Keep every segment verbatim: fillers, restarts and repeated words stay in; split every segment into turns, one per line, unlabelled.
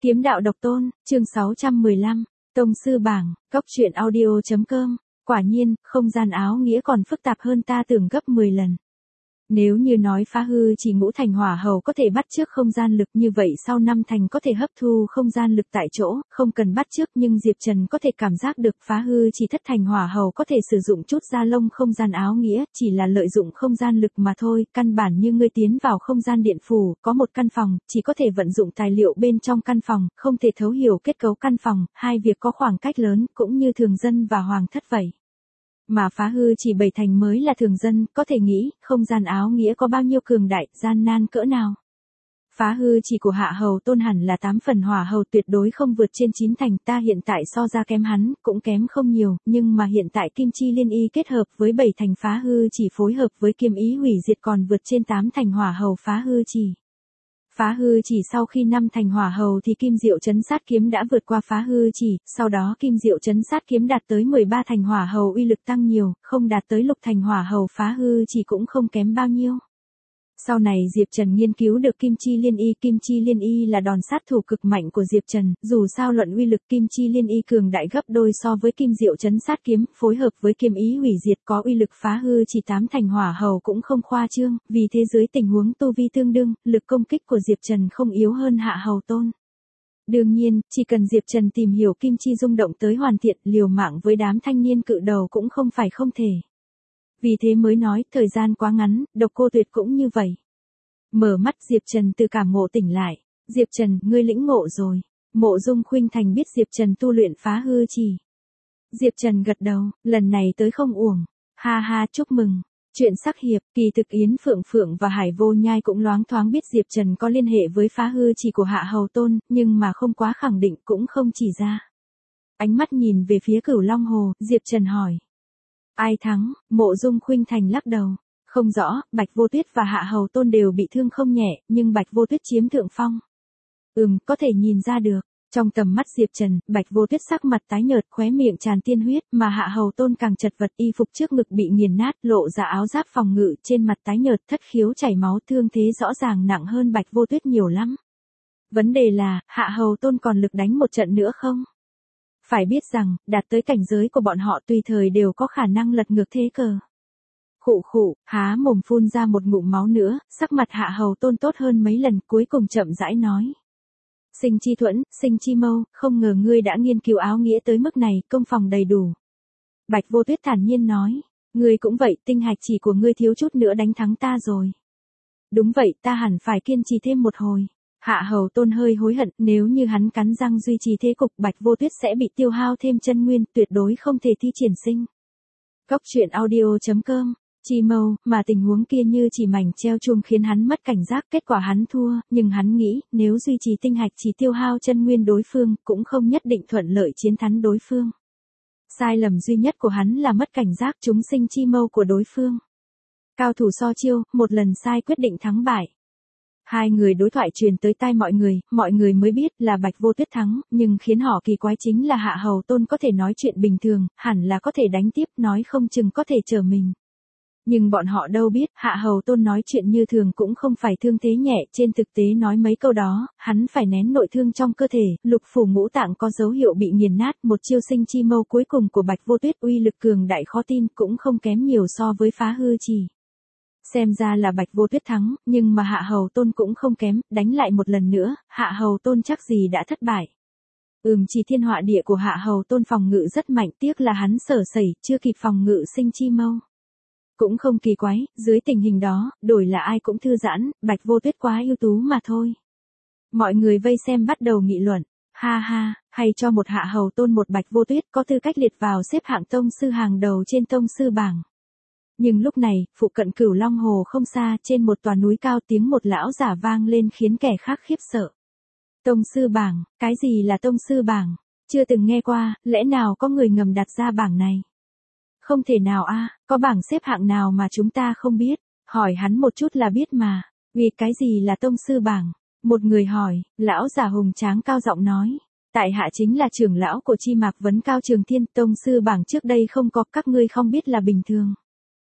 Kiếm đạo độc tôn, chương sáu trăm mười lăm, Tông sư bảng, cốc truyện audio chấm com. Quả nhiên, không gian áo nghĩa còn phức tạp hơn ta tưởng gấp mười lần. Nếu như nói phá hư chỉ ngũ thành hỏa hầu có thể bắt chước không gian lực, như vậy sau năm thành có thể hấp thu không gian lực tại chỗ, không cần bắt chước, nhưng Diệp Trần có thể cảm giác được phá hư chỉ thất thành hỏa hầu có thể sử dụng chút da lông không gian áo nghĩa, chỉ là lợi dụng không gian lực mà thôi, căn bản như ngươi tiến vào không gian điện phủ, có một căn phòng, chỉ có thể vận dụng tài liệu bên trong căn phòng, không thể thấu hiểu kết cấu căn phòng, hai việc có khoảng cách lớn, cũng như thường dân và hoàng thất vậy. Mà phá hư chỉ bảy thành mới là thường dân, có thể nghĩ, không gian áo nghĩa có bao nhiêu cường đại, gian nan cỡ nào. Phá hư chỉ của hạ hầu tôn hẳn là tám phần hỏa hầu, tuyệt đối không vượt trên chín thành, ta hiện tại so ra kém hắn, cũng kém không nhiều, nhưng mà hiện tại kim chi liên y kết hợp với bảy thành phá hư chỉ phối hợp với kiếm ý hủy diệt còn vượt trên tám thành hỏa hầu phá hư chỉ. Phá hư chỉ sau khi năm thành hỏa hầu thì kim diệu trấn sát kiếm đã vượt qua phá hư chỉ, sau đó kim diệu trấn sát kiếm đạt tới mười ba thành hỏa hầu uy lực tăng nhiều, không đạt tới lục thành hỏa hầu phá hư chỉ cũng không kém bao nhiêu. Sau này Diệp Trần nghiên cứu được kim chi liên y, kim chi liên y là đòn sát thủ cực mạnh của Diệp Trần, dù sao luận uy lực kim chi liên y cường đại gấp đôi so với kim diệu trấn sát kiếm, phối hợp với kiếm ý hủy diệt có uy lực phá hư chỉ tám thành hỏa hầu cũng không khoa trương, vì thế dưới tình huống tu vi tương đương, lực công kích của Diệp Trần không yếu hơn hạ hầu tôn. Đương nhiên, chỉ cần Diệp Trần tìm hiểu kim chi rung động tới hoàn thiện, liều mạng với đám thanh niên cự đầu cũng không phải không thể. Vì thế mới nói, thời gian quá ngắn, Độc Cô Tuyệt cũng như vậy. Mở mắt Diệp Trần từ cảm ngộ tỉnh lại. Diệp Trần, ngươi lĩnh ngộ rồi. Mộ Dung Khuynh Thành biết Diệp Trần tu luyện phá hư chỉ. Diệp Trần gật đầu, lần này tới không uổng. Ha ha, chúc mừng. Chuyện sắc hiệp, kỳ thực Yến Phượng Phượng và Hải Vô Nhai cũng loáng thoáng biết Diệp Trần có liên hệ với phá hư chỉ của hạ hầu tôn, nhưng mà không quá khẳng định, cũng không chỉ ra. Ánh mắt nhìn về phía Cửu Long Hồ, Diệp Trần hỏi. Ai thắng? Mộ Dung Khuynh Thành lắc đầu. Không rõ, Bạch Vô Tuyết và Hạ Hầu Tôn đều bị thương không nhẹ, nhưng Bạch Vô Tuyết chiếm thượng phong. Ừm, có thể nhìn ra được. Trong tầm mắt Diệp Trần, Bạch Vô Tuyết sắc mặt tái nhợt, khóe miệng tràn tiên huyết, mà Hạ Hầu Tôn càng chật vật, y phục trước ngực bị nghiền nát, lộ ra áo giáp phòng ngự, trên mặt tái nhợt, thất khiếu chảy máu, thương thế rõ ràng nặng hơn Bạch Vô Tuyết nhiều lắm. Vấn đề là, Hạ Hầu Tôn còn lực đánh một trận nữa không? Phải biết rằng, đạt tới cảnh giới của bọn họ tùy thời đều có khả năng lật ngược thế cờ. Khụ khụ, há mồm phun ra một ngụm máu nữa, sắc mặt Hạ Hầu Tôn tốt hơn mấy lần, cuối cùng chậm rãi nói. Sinh chi thuẫn, sinh chi mâu, không ngờ ngươi đã nghiên cứu áo nghĩa tới mức này, công phòng đầy đủ. Bạch Vô Tuyết thản nhiên nói, ngươi cũng vậy, tinh hạch chỉ của ngươi thiếu chút nữa đánh thắng ta rồi. Đúng vậy, ta hẳn phải kiên trì thêm một hồi. Hạ Hầu Tôn hơi hối hận, nếu như hắn cắn răng duy trì thế cục, Bạch Vô Tuyết sẽ bị tiêu hao thêm chân nguyên, tuyệt đối không thể thi triển sinh. Cốc truyện audio chấm com. Chi mâu, mà tình huống kia như chỉ mảnh treo chuông khiến hắn mất cảnh giác, kết quả hắn thua, nhưng hắn nghĩ, nếu duy trì tinh hạch chỉ tiêu hao chân nguyên đối phương, cũng không nhất định thuận lợi chiến thắng đối phương. Sai lầm duy nhất của hắn là mất cảnh giác chúng sinh chi mâu của đối phương. Cao thủ so chiêu, một lần sai quyết định thắng bại. Hai người đối thoại truyền tới tai mọi người, mọi người mới biết là Bạch Vô Tuyết thắng, nhưng khiến họ kỳ quái chính là Hạ Hầu Tôn có thể nói chuyện bình thường, hẳn là có thể đánh tiếp, nói không chừng có thể trở mình. Nhưng bọn họ đâu biết, Hạ Hầu Tôn nói chuyện như thường cũng không phải thương thế nhẹ, trên thực tế nói mấy câu đó, hắn phải nén nội thương trong cơ thể, lục phủ ngũ tạng có dấu hiệu bị nghiền nát, một chiêu sinh chi mâu cuối cùng của Bạch Vô Tuyết uy lực cường đại khó tin, cũng không kém nhiều so với phá hư chỉ. Xem ra là Bạch Vô Tuyết thắng, nhưng mà Hạ Hầu Tôn cũng không kém, đánh lại một lần nữa, Hạ Hầu Tôn chắc gì đã thất bại. Ừm, chỉ thiên họa địa của Hạ Hầu Tôn phòng ngự rất mạnh, tiếc là hắn sở sẩy, chưa kịp phòng ngự sinh chi mâu. Cũng không kỳ quái, dưới tình hình đó, đổi là ai cũng thư giãn, Bạch Vô Tuyết quá ưu tú mà thôi. Mọi người vây xem bắt đầu nghị luận, ha ha, hay cho một Hạ Hầu Tôn một Bạch Vô Tuyết có tư cách liệt vào xếp hạng tông sư hàng đầu trên tông sư bảng. Nhưng lúc này, phụ cận Cửu Long Hồ không xa, trên một tòa núi cao tiếng một lão giả vang lên khiến kẻ khác khiếp sợ. Tông sư bảng, cái gì là tông sư bảng? Chưa từng nghe qua, lẽ nào có người ngầm đặt ra bảng này? Không thể nào a, có bảng xếp hạng nào mà chúng ta không biết, hỏi hắn một chút là biết mà, vì cái gì là tông sư bảng? Một người hỏi, lão giả hùng tráng cao giọng nói, tại hạ chính là trưởng lão của Chi Mạc Vấn Cao Trường Thiên, tông sư bảng trước đây không có, các ngươi không biết là bình thường.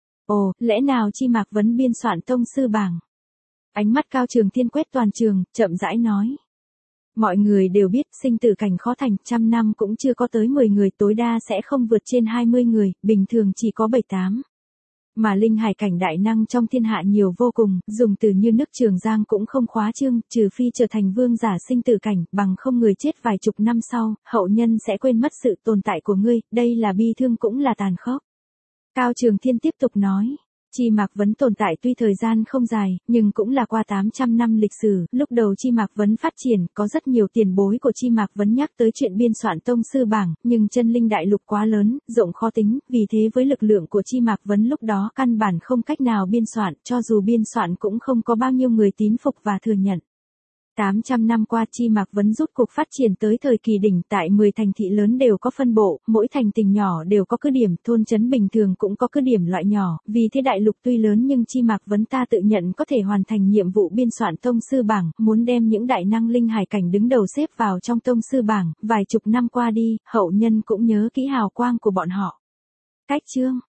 Ồ, lẽ nào Chi Mạc Vấn biên soạn tông sư bảng? Ánh mắt Cao Trường Thiên quét toàn trường, chậm rãi nói. Mọi người đều biết sinh tử cảnh khó thành, trăm năm cũng chưa có tới mười người, tối đa sẽ không vượt trên hai mươi người, bình thường chỉ có bảy tám. Mà linh hải cảnh đại năng trong thiên hạ nhiều vô cùng, dùng từ như nước Trường Giang cũng không khóa trương, trừ phi trở thành vương giả sinh tử cảnh, bằng không người chết vài chục năm sau, hậu nhân sẽ quên mất sự tồn tại của ngươi, đây là bi thương cũng là tàn khốc. Cao Trường Thiên tiếp tục nói. Chi Mạc Vấn tồn tại tuy thời gian không dài, nhưng cũng là qua tám trăm năm lịch sử, lúc đầu Chi Mạc Vấn phát triển, có rất nhiều tiền bối của Chi Mạc Vấn nhắc tới chuyện biên soạn tông sư bảng, nhưng chân linh đại lục quá lớn, rộng khó tính, vì thế với lực lượng của Chi Mạc Vấn lúc đó căn bản không cách nào biên soạn, cho dù biên soạn cũng không có bao nhiêu người tín phục và thừa nhận. tám trăm năm qua Chi Mạc Vấn rút cuộc phát triển tới thời kỳ đỉnh, tại mười thành thị lớn đều có phân bộ, mỗi thành tỉnh nhỏ đều có cứ điểm, thôn trấn bình thường cũng có cứ điểm loại nhỏ, vì thế đại lục tuy lớn nhưng Chi Mạc Vấn ta tự nhận có thể hoàn thành nhiệm vụ biên soạn tông sư bảng, muốn đem những đại năng linh hải cảnh đứng đầu xếp vào trong tông sư bảng, vài chục năm qua đi, hậu nhân cũng nhớ kỹ hào quang của bọn họ. Cách chương